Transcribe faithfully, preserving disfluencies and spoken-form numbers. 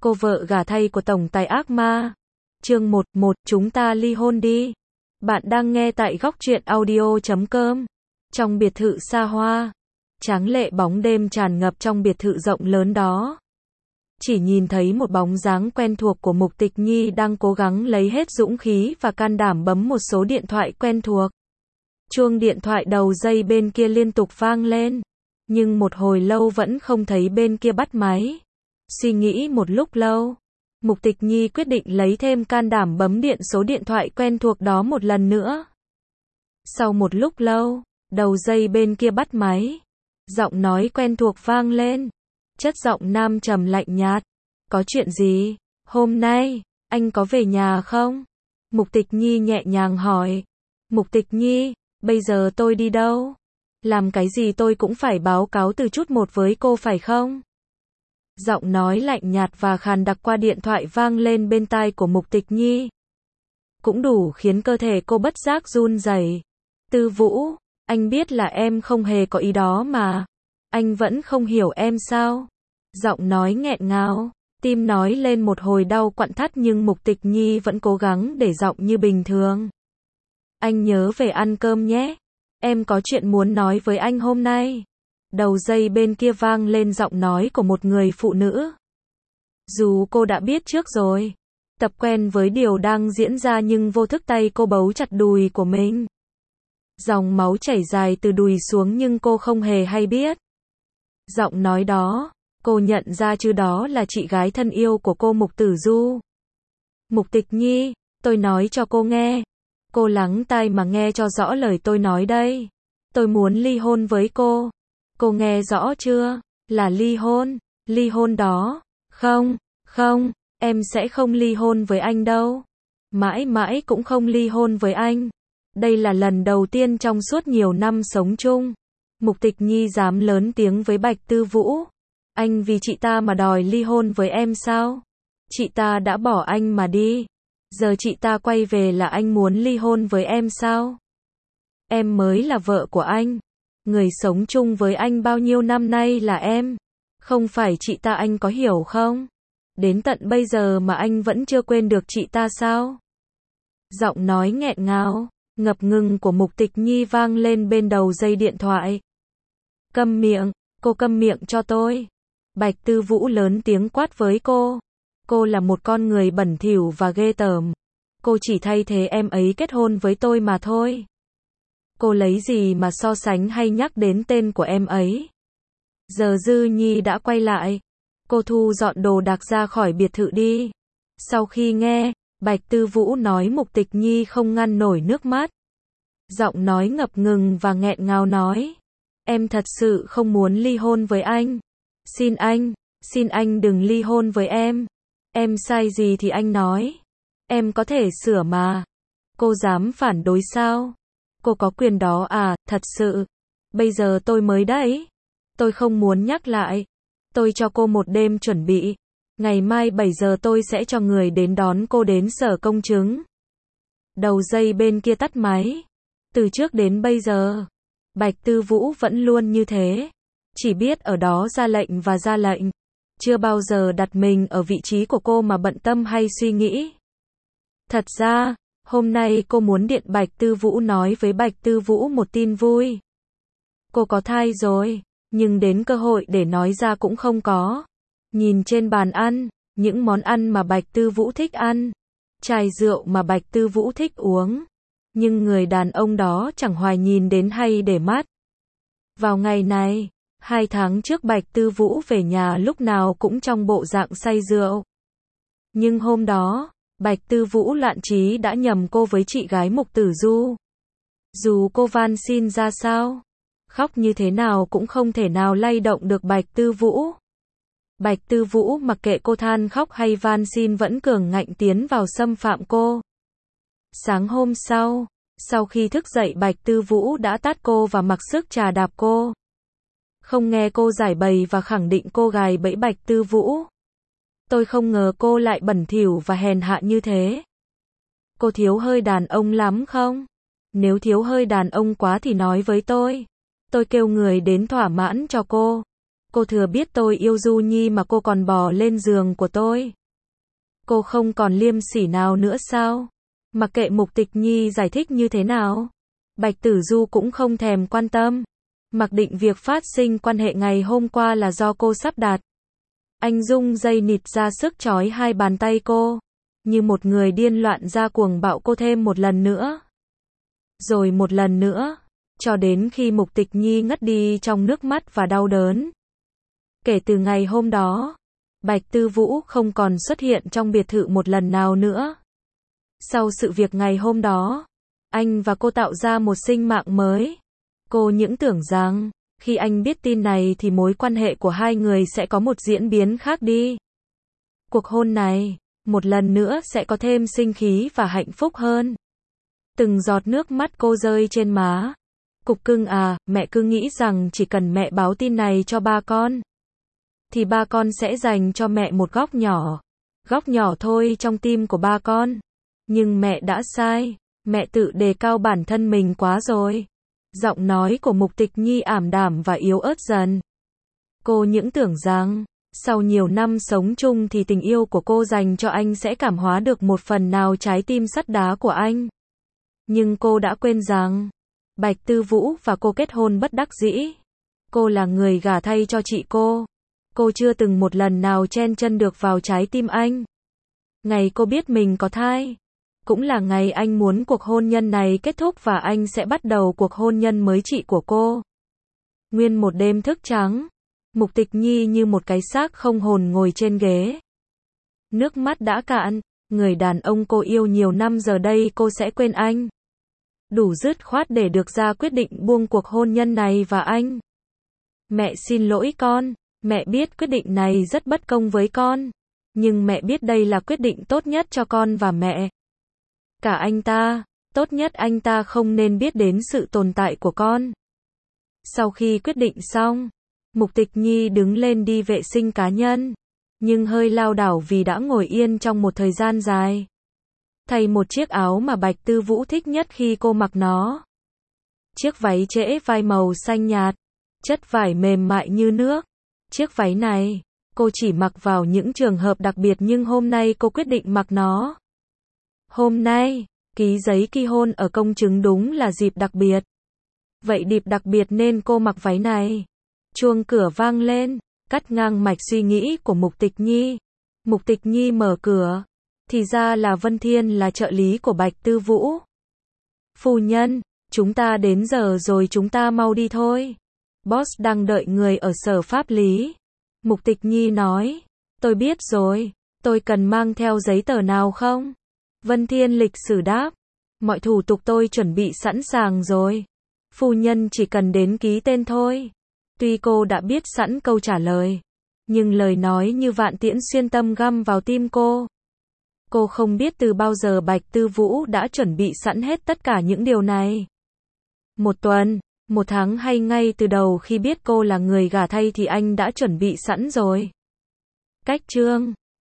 cô vợ gả thay của tổng tài ác ma. Chương một, một, chúng ta ly hôn đi. Bạn đang nghe tại góc truyện audio chấm com. Trong biệt thự xa hoa, tráng lệ bóng đêm tràn ngập trong biệt thự rộng lớn đó. Chỉ nhìn thấy một bóng dáng quen thuộc của Mục Tịch Nhi đang cố gắng lấy hết dũng khí và can đảm bấm một số điện thoại quen thuộc. Chuông điện thoại đầu dây bên kia liên tục vang lên, nhưng một hồi lâu vẫn không thấy bên kia bắt máy. Suy nghĩ một lúc lâu, Mục Tịch Nhi quyết định lấy thêm can đảm bấm điện số điện thoại quen thuộc đó một lần nữa. Sau một lúc lâu, đầu dây bên kia bắt máy. Giọng nói quen thuộc vang lên. Chất giọng nam trầm lạnh nhạt. Có chuyện gì? Hôm nay, anh có về nhà không? Mục Tịch Nhi nhẹ nhàng hỏi. Mục Tịch Nhi, bây giờ tôi đi đâu? Làm cái gì tôi cũng phải báo cáo từ chút một với cô phải không? Giọng nói lạnh nhạt và khàn đặc qua điện thoại vang lên bên tai của Mục Tịch Nhi. Cũng đủ khiến cơ thể cô bất giác run rẩy. Tư Vũ, anh biết là em không hề có ý đó mà. Anh vẫn không hiểu em sao? Giọng nói nghẹn ngào, tim nói lên một hồi đau quặn thắt nhưng Mục Tịch Nhi vẫn cố gắng để giọng như bình thường. Anh nhớ về ăn cơm nhé. Em có chuyện muốn nói với anh hôm nay. Đầu dây bên kia vang lên giọng nói của một người phụ nữ. Dù cô đã biết trước rồi, tập quen với điều đang diễn ra nhưng vô thức tay cô bấu chặt đùi của mình. Dòng máu chảy dài từ đùi xuống nhưng cô không hề hay biết. Giọng nói đó, cô nhận ra chứ đó là chị gái thân yêu của cô Mục Tử Du. Mục Tịch Nhi, tôi nói cho cô nghe. Cô lắng tai mà nghe cho rõ lời tôi nói đây. Tôi muốn ly hôn với cô. Cô nghe rõ chưa? Là ly hôn. Ly hôn đó. Không, không, em sẽ không ly hôn với anh đâu. Mãi mãi cũng không ly hôn với anh. Đây là lần đầu tiên trong suốt nhiều năm sống chung, Mục Tịch Nhi dám lớn tiếng với Bạch Tư Vũ. Anh vì chị ta mà đòi ly hôn với em sao? Chị ta đã bỏ anh mà đi. Giờ chị ta quay về là anh muốn ly hôn với em sao? Em mới là vợ của anh. Người sống chung với anh bao nhiêu năm nay là em. Không phải chị ta, anh có hiểu không? Đến tận bây giờ mà anh vẫn chưa quên được chị ta sao? Giọng nói nghẹn ngào, ngập ngừng của Mục Tịch Nhi vang lên bên đầu dây điện thoại. Câm miệng, cô câm miệng cho tôi. Bạch Tư Vũ lớn tiếng quát với cô. Cô là một con người bẩn thỉu và ghê tởm. Cô chỉ thay thế em ấy kết hôn với tôi mà thôi. Cô lấy gì mà so sánh hay nhắc đến tên của em ấy? Giờ Dư Nhi đã quay lại. Cô thu dọn đồ đạc ra khỏi biệt thự đi. Sau khi nghe Bạch Tư Vũ nói, Mục Tịch Nhi không ngăn nổi nước mắt. Giọng nói ngập ngừng và nghẹn ngào nói. Em thật sự không muốn ly hôn với anh. Xin anh, xin anh đừng ly hôn với em. Em sai gì thì anh nói. Em có thể sửa mà. Cô dám phản đối sao? Cô có quyền đó à, thật sự. Bây giờ tôi mới đấy. Tôi không muốn nhắc lại. Tôi cho cô một đêm chuẩn bị. Ngày mai bảy giờ tôi sẽ cho người đến đón cô đến sở công chứng. Đầu dây bên kia tắt máy. Từ trước đến bây giờ, Bạch Tư Vũ vẫn luôn như thế. Chỉ biết ở đó ra lệnh và ra lệnh. Chưa bao giờ đặt mình ở vị trí của cô mà bận tâm hay suy nghĩ. Thật ra, hôm nay cô muốn điện Bạch Tư Vũ nói với Bạch Tư Vũ một tin vui. Cô có thai rồi, nhưng đến cơ hội để nói ra cũng không có. Nhìn trên bàn ăn, những món ăn mà Bạch Tư Vũ thích ăn, chai rượu mà Bạch Tư Vũ thích uống. Nhưng người đàn ông đó chẳng hoài nhìn đến hay để mắt. Vào ngày này, hai tháng trước Bạch Tư Vũ về nhà lúc nào cũng trong bộ dạng say rượu. Nhưng hôm đó, Bạch Tư Vũ loạn trí đã nhầm cô với chị gái Mục Tử Du. Dù cô van xin ra sao, khóc như thế nào cũng không thể nào lay động được Bạch Tư Vũ. Bạch Tư Vũ mặc kệ cô than khóc hay van xin vẫn cường ngạnh tiến vào xâm phạm cô. Sáng hôm sau, sau khi thức dậy Bạch Tư Vũ đã tát cô và mặc sức trà đạp cô. Không nghe cô giải bày và khẳng định cô gài bẫy Bạch Tư Vũ. Tôi không ngờ cô lại bẩn thỉu và hèn hạ như thế. Cô thiếu hơi đàn ông lắm không? Nếu thiếu hơi đàn ông quá thì nói với tôi. Tôi kêu người đến thỏa mãn cho cô. Cô thừa biết tôi yêu Du Nhi mà cô còn bò lên giường của tôi. Cô không còn liêm sỉ nào nữa sao? Mặc kệ Mục Tịch Nhi giải thích như thế nào, Bạch Tử Du cũng không thèm quan tâm. Mặc định việc phát sinh quan hệ ngày hôm qua là do cô sắp đặt. Anh rung dây nịt ra sức trói hai bàn tay cô, như một người điên loạn ra cuồng bạo cô thêm một lần nữa. Rồi một lần nữa, cho đến khi Mục Tịch Nhi ngất đi trong nước mắt và đau đớn. Kể từ ngày hôm đó, Bạch Tư Vũ không còn xuất hiện trong biệt thự một lần nào nữa. Sau sự việc ngày hôm đó, anh và cô tạo ra một sinh mạng mới. Cô những tưởng rằng, khi anh biết tin này thì mối quan hệ của hai người sẽ có một diễn biến khác đi. Cuộc hôn này, một lần nữa sẽ có thêm sinh khí và hạnh phúc hơn. Từng giọt nước mắt cô rơi trên má. Cục cưng à, mẹ cứ nghĩ rằng chỉ cần mẹ báo tin này cho ba con, thì ba con sẽ dành cho mẹ một góc nhỏ. Góc nhỏ thôi trong tim của ba con. Nhưng mẹ đã sai. Mẹ tự đề cao bản thân mình quá rồi. Giọng nói của Mục Tịch Nhi ảm đạm và yếu ớt dần. Cô những tưởng rằng, sau nhiều năm sống chung thì tình yêu của cô dành cho anh sẽ cảm hóa được một phần nào trái tim sắt đá của anh. Nhưng cô đã quên rằng, Bạch Tư Vũ và cô kết hôn bất đắc dĩ. Cô là người gả thay cho chị cô. Cô chưa từng một lần nào chen chân được vào trái tim anh. Ngày cô biết mình có thai, cũng là ngày anh muốn cuộc hôn nhân này kết thúc và anh sẽ bắt đầu cuộc hôn nhân mới chị của cô. Nguyên một đêm thức trắng, Mục Tịch Nhi như một cái xác không hồn ngồi trên ghế. Nước mắt đã cạn, người đàn ông cô yêu nhiều năm giờ đây cô sẽ quên anh. Đủ dứt khoát để được ra quyết định buông cuộc hôn nhân này và anh. Mẹ xin lỗi con, mẹ biết quyết định này rất bất công với con. Nhưng mẹ biết đây là quyết định tốt nhất cho con và mẹ. Cả anh ta, tốt nhất anh ta không nên biết đến sự tồn tại của con. Sau khi quyết định xong, Mục Tịch Nhi đứng lên đi vệ sinh cá nhân, nhưng hơi lảo đảo vì đã ngồi yên trong một thời gian dài. Thay một chiếc áo mà Bạch Tư Vũ thích nhất khi cô mặc nó. Chiếc váy trễ vai màu xanh nhạt, chất vải mềm mại như nước. Chiếc váy này, cô chỉ mặc vào những trường hợp đặc biệt nhưng hôm nay cô quyết định mặc nó. Hôm nay, ký giấy kỳ hôn ở công chứng đúng là dịp đặc biệt. Vậy dịp đặc biệt nên cô mặc váy này. Chuông cửa vang lên, cắt ngang mạch suy nghĩ của Mục Tịch Nhi. Mục Tịch Nhi mở cửa. Thì ra là Vân Thiên là trợ lý của Bạch Tư Vũ. Phu nhân, chúng ta đến giờ rồi chúng ta mau đi thôi. Boss đang đợi người ở sở pháp lý. Mục Tịch Nhi nói, tôi biết rồi, tôi cần mang theo giấy tờ nào không? Vân Thiên lịch sử đáp, mọi thủ tục tôi chuẩn bị sẵn sàng rồi. Phu nhân chỉ cần đến ký tên thôi. Tuy cô đã biết sẵn câu trả lời, nhưng lời nói như vạn tiễn xuyên tâm găm vào tim cô. Cô không biết từ bao giờ Bạch Tư Vũ đã chuẩn bị sẵn hết tất cả những điều này. Một tuần, một tháng hay ngay từ đầu khi biết cô là người gả thay thì anh đã chuẩn bị sẵn rồi. Cách chương